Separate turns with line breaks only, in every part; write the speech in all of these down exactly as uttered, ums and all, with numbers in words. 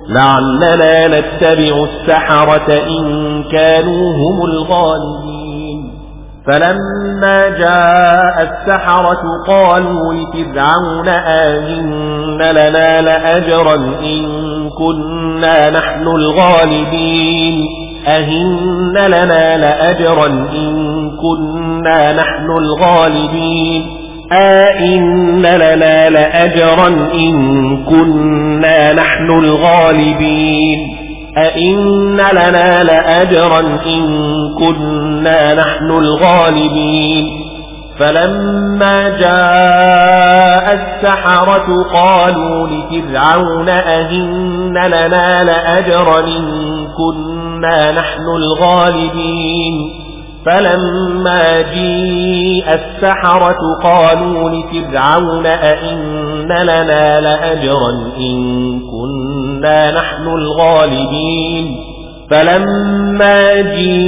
لعلنا نتبع السحرة إن كانوا هم الغالبين. فلما جاء السحرة قالوا لفرعون آئن لنا لأجرا إن كنا نحن الغالبين أهن لنا لأجرا إن كنا نحن الغالبين أئن لنا لأجرا إن كنا نحن الغالبين أئن لنا لأجرا إن كنا نحن الغالبين. فلما جاء السحرة قالوا لفرعون أئن لنا لأجرا إن كنا نحن الغالبين. فلما جيء السحرة قالوا لفرعون أئن لنا لأجرا إن كنا نحن الغالبين. فلما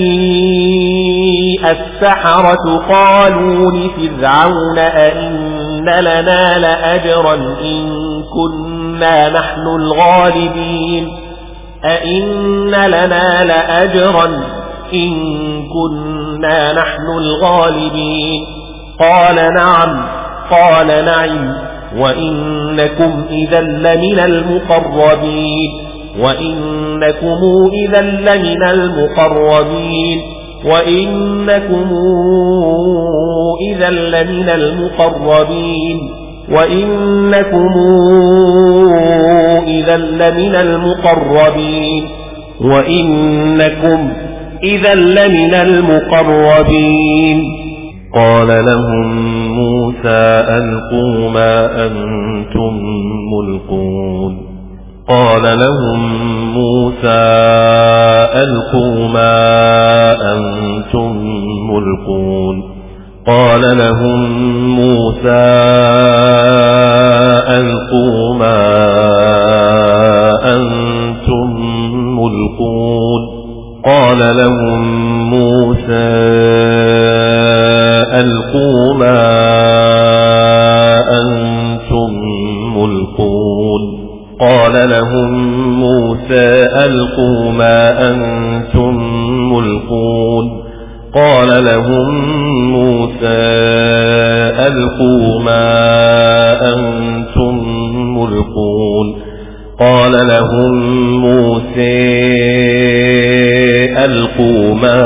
جيء السحرة قالوا لفرعون أئن لنا لأجرا إن كنا نحن الغالبين أئن لنا لأجرا إن كنا نحن الغالبين. قال نعم قال نعم وإنكم إذا لمن المقربين وإنكم إذا لمن المقربين وإنكم إذا لمن المقربين وإنكم إذا لمن المقربين وإنكم إذا لمن المقربين.
قال لهم موسى ألقوا ما أنتم ملقون قال لهم موسى ألقوا ما أنتم ملقون قال لهم موسى ألقوا ما أنتم ملقون قال لهم موسى ألقوا ما أنتم ملقون قال لهم موسى ألقوا ما أنتم ملقون قال لهم موسى ألقوا ما أنتم ملقون قال لهم موسى ألقوا ما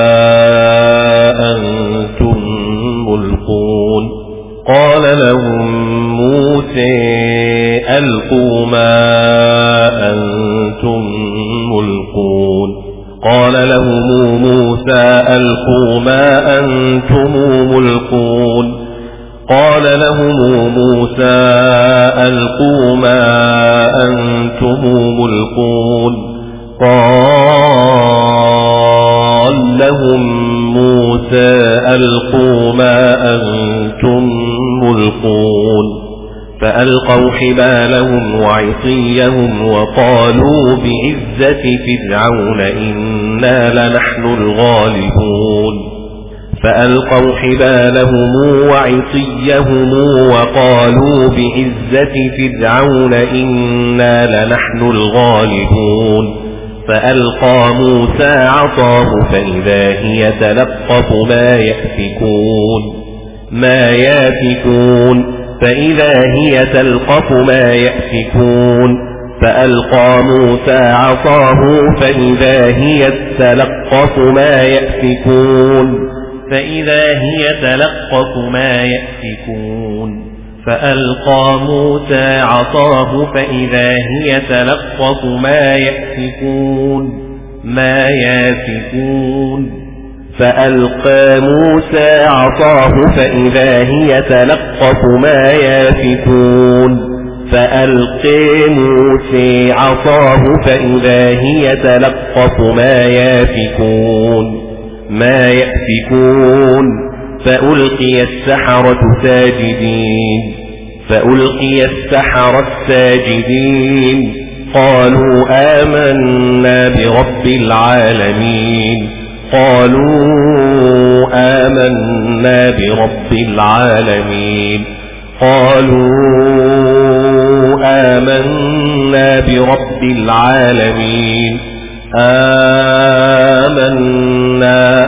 أنتم ملقون قال لهم موسى ألقوا ما أنتم ملقون قال لهم موسى ألقوا ما أنتم ملقون قال لهم موسى ألقوا ما أنتم ملقون قال لهم موسى ألقوا ما أنتم ملقون فألقوا حبالهم وعصيهم وقالوا بعزة فرعون إنا لنحن الغالبون فألقوا حبالهم وعصيهم وقالوا بعزة فرعون إنا لنحن الغالبون فألقى موسى عصاه فإذا هي تلقف ما يأفكون ما يأفكون فإذا هي تلقف ما يأفكون فألقى موسى عصاه فإذا هي تلقف ما يأفكون فإذا هي تلقف ما يأفكون فألقى موسى عصاه فإذا هي تلقف ما يأفكون ما يأفكون فألقى موسى عصاه فإذا هي تلقف ما يأفكون فألقى موسى عصاه فإذا هي تلقف ما يأفكون ما يأفكون فألقي السحرة ساجدين فألقي السحرة ساجدين قالوا آمنا برب العالمين قالوا آمنا برب العالمين قالوا آمنا برب العالمين آمنا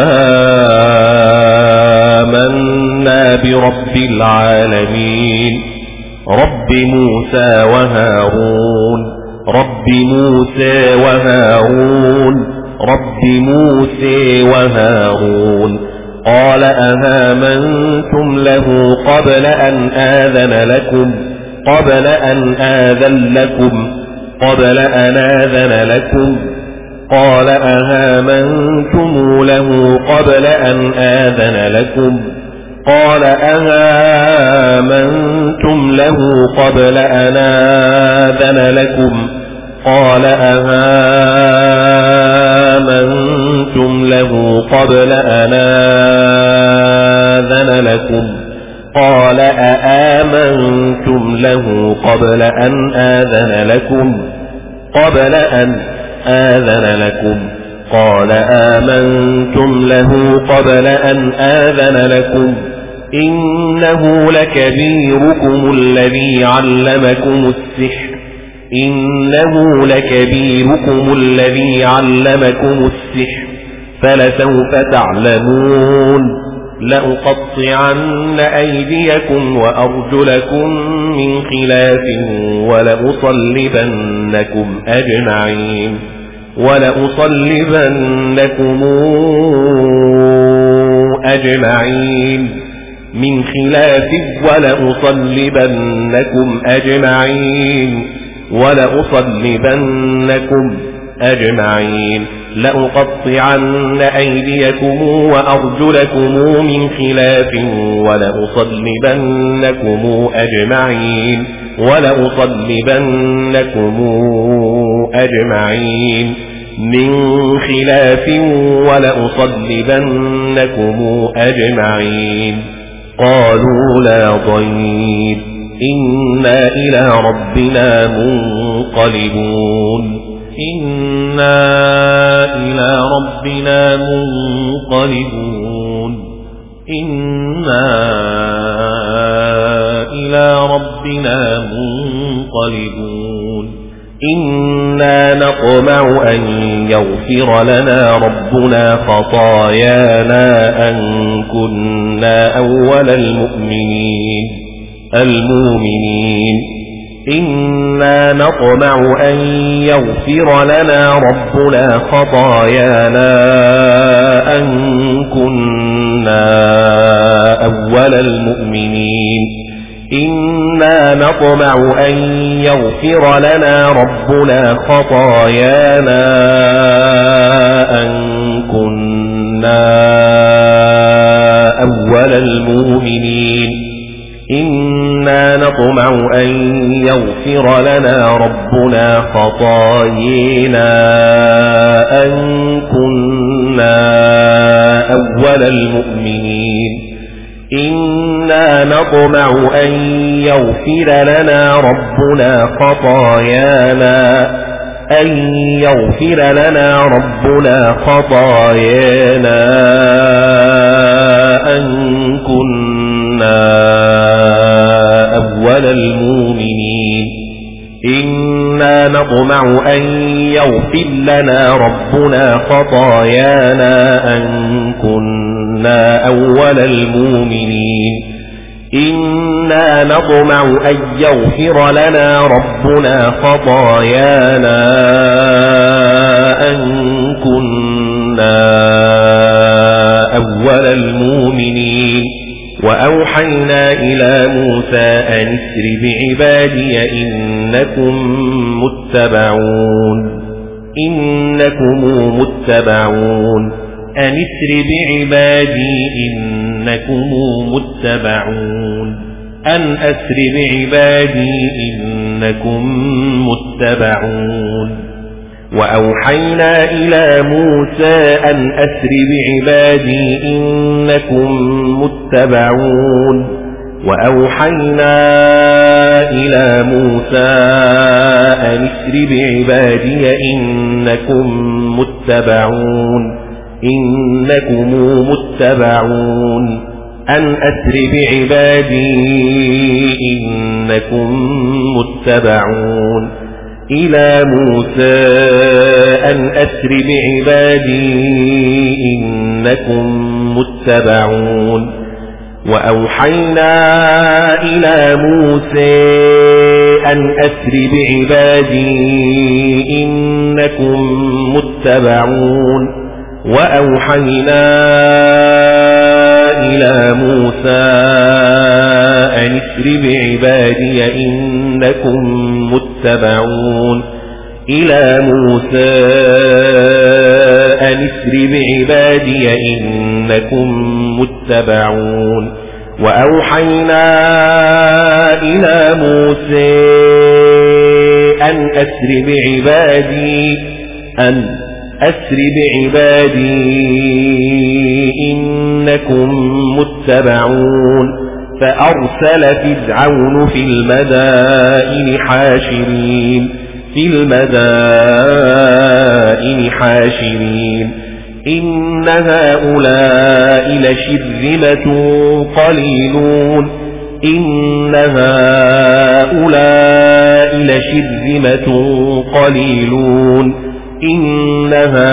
آمنا برب العالمين رب موسى وهارون رب موسى وهارون رب موسى وهارون قال أهامنتم له قبل أن آذن لكم قبل أن آذن لكم قبل أن آذن لكم قال أهامنتم له قبل أن آذن لكم قال أهامنتم له قبل أن آذن لكم قال أهامنتم له قبل أن آذن لكم قال أآمنتم له قبل أن آذن لكم قبل أن آذن لكم قال آمنتم له قبل أن آذن لكم إنه لكبيركم الذي علمكم السحر إنه لكبيركم الذي علمكم السحر فلسوف تعلمون لأقطعن أيديكم وأرجلكم من خلاف ولأصلبنكم أجمعين ولأصلبنكم أجمعين من خلاف ولأصلبنكم أجمعين ولأصلبنكم أجمعين لأقطعن أيديكم وأرجلكم من خلاف ولأصلبنكم أجمعين ولأصلبنكم أجمعين من خلاف ولأصلبنكم أجمعين قالوا لا ضير إنا إلى ربنا منقلبون إنا إلى ربنا منقلبون إنا إلى ربنا منقلبون إنا نطمع أن يغفر لنا ربنا خطايانا أن كنا أول المؤمنين المؤمنين إنا نطمع أن يغفر لنا ربنا خطايانا أن كنا أول المؤمنين إنا نطمع أن يغفر لنا ربنا خطايانا أن كنا أول المؤمنين إنا نطمع أن يغفر لنا ربنا خطايانا أن كنا أول المؤمنين إنا نطمع أن يغفر لنا ربنا خطايانا أن يغفر لنا ربنا خطايانا أن كنا أول المؤمنين إنا نطمع أن يغفر لنا ربنا خطايانا أن كنا أول المؤمنين إنا نطمع أن يغفر لنا ربنا خطايانا أن كنا أول المؤمنين وأوحينا إلى موسى أن اسر بعبادي إنكم متبعون إنكم متبعون أن اسر بعبادي إنكم متبعون أن أسر بعبادي إنكم متبعون وأوحينا إلى موسى أن أسر بعبادي إنكم متبعون وأوحينا إلى موسى أن أسر بعبادي إنكم متبعون إنكم متبعون أن أسر بعبادي إنكم متبعون إلى موسى أن أسر بعبادي إنكم متبعون وأوحينا إلى موسى أن أسر بعبادي إنكم متبعون وأوحينا إلى موسى أن أسر بعبادي إنكم متبعون إلى موسى أن أسر بعبادي إنكم متبعون وأوحينا إلى موسى أن أسر بعبادي أن أسر بعبادي إنكم متبعون فأرسل فرعون في المدائن حاشرين في المدائن حاشرين إن هؤلاء لشرذمة قليلون إن هؤلاء لشرذمة قليلون إن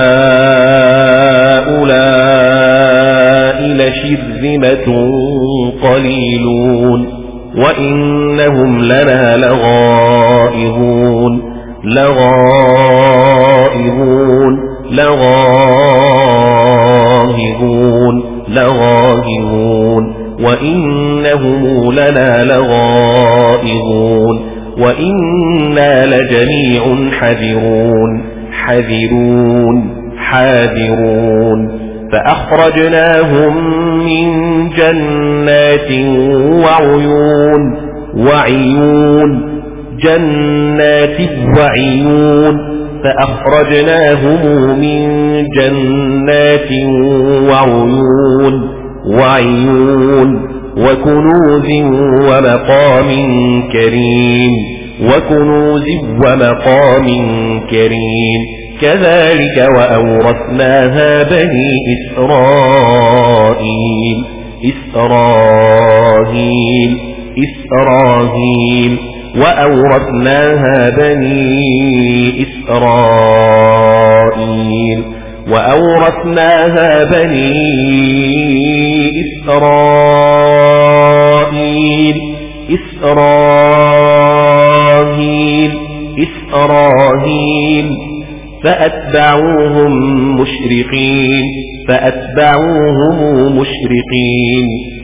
هؤلاء لشرذمة قليلون وإنهم لنا لغائظون لغائظون لغائظون لغائظون وإنهم لنا لغائظون وإنا لجميع حذرون حذرون حاذرون فأخرجناهم من جنات وعيون وعيون جنات وعيون فأخرجناهم من جنات وعيون وعيون وكنوز ومقام كريم وكنوز ومقام كريم كذلك وأورثناها بني إسرائيل إسرائيل إسرائيل وأورثناها بني إسرائيل وأورثناها بني إسرائيل إسرائيل إسرائيل فأتبعوهم مشرقين فأتبعوهم مشرقين